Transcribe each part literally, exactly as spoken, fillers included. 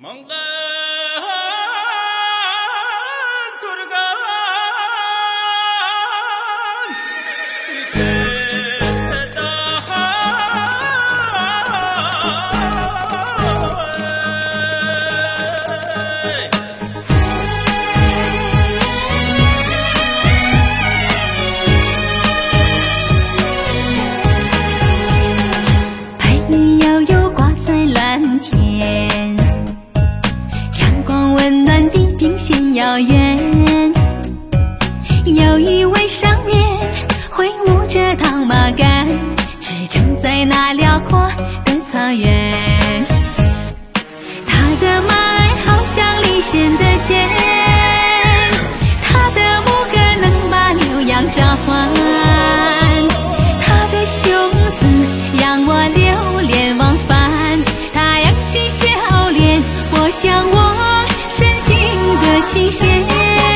遥远，有一位少年挥舞着套马杆，驰骋在那辽阔的草原。他的马儿好像离弦的箭，他的牧歌能把牛羊召唤，他的胸子让我流连忘返，他扬起笑脸拨向我深情的琴弦。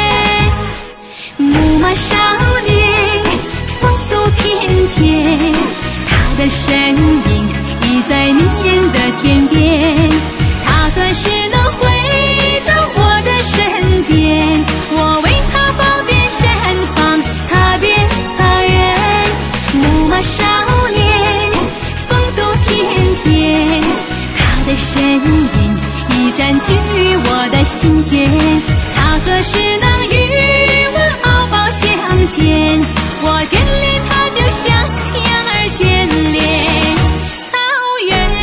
牧马少年风度翩翩，他的身影已在迷人的天边，他何时能回到我的身边？我为他褒贬绽放他的草原。牧马少年风度翩翩，他的身影已占据我的心田，他何时能与我翱抱相见？我眷恋他就像羊儿眷恋草原。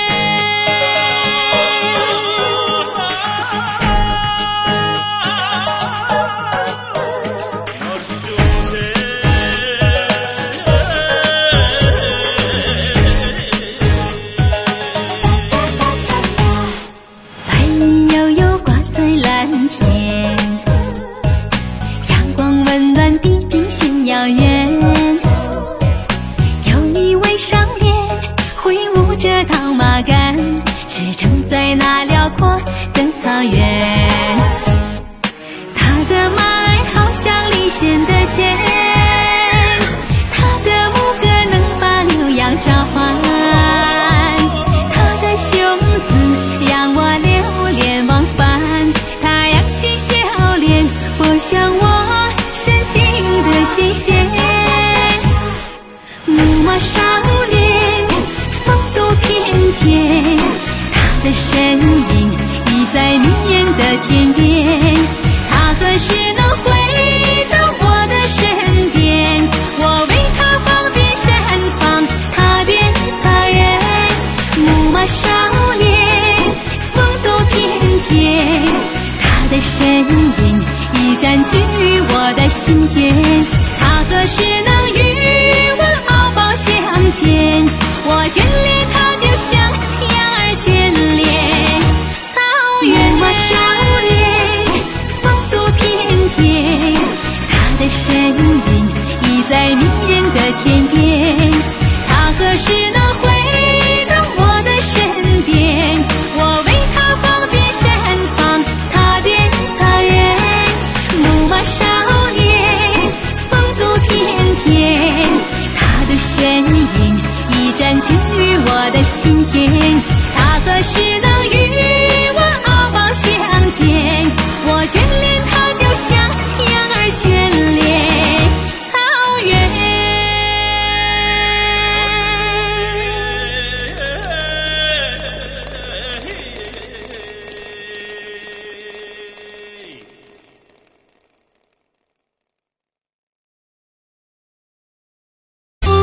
白悠悠挂在蓝天，阳光温暖地平线遥远，有一位少年挥舞着套马杆，驰骋在那辽阔的草原。他的马儿好像离弦的箭，他的牧歌能把牛羊召唤，他的胸子让我流连忘返，他扬起笑脸拨向我深情的琴弦。牧马少年风度翩翩，他的身影已在迷人的天边，他何时能回到我的身边？我为他褒贬绽放他的草原。牧马少年风度翩翩，他的身影已占据我的心田，他何时能与我翱抱相见？我眷恋他就像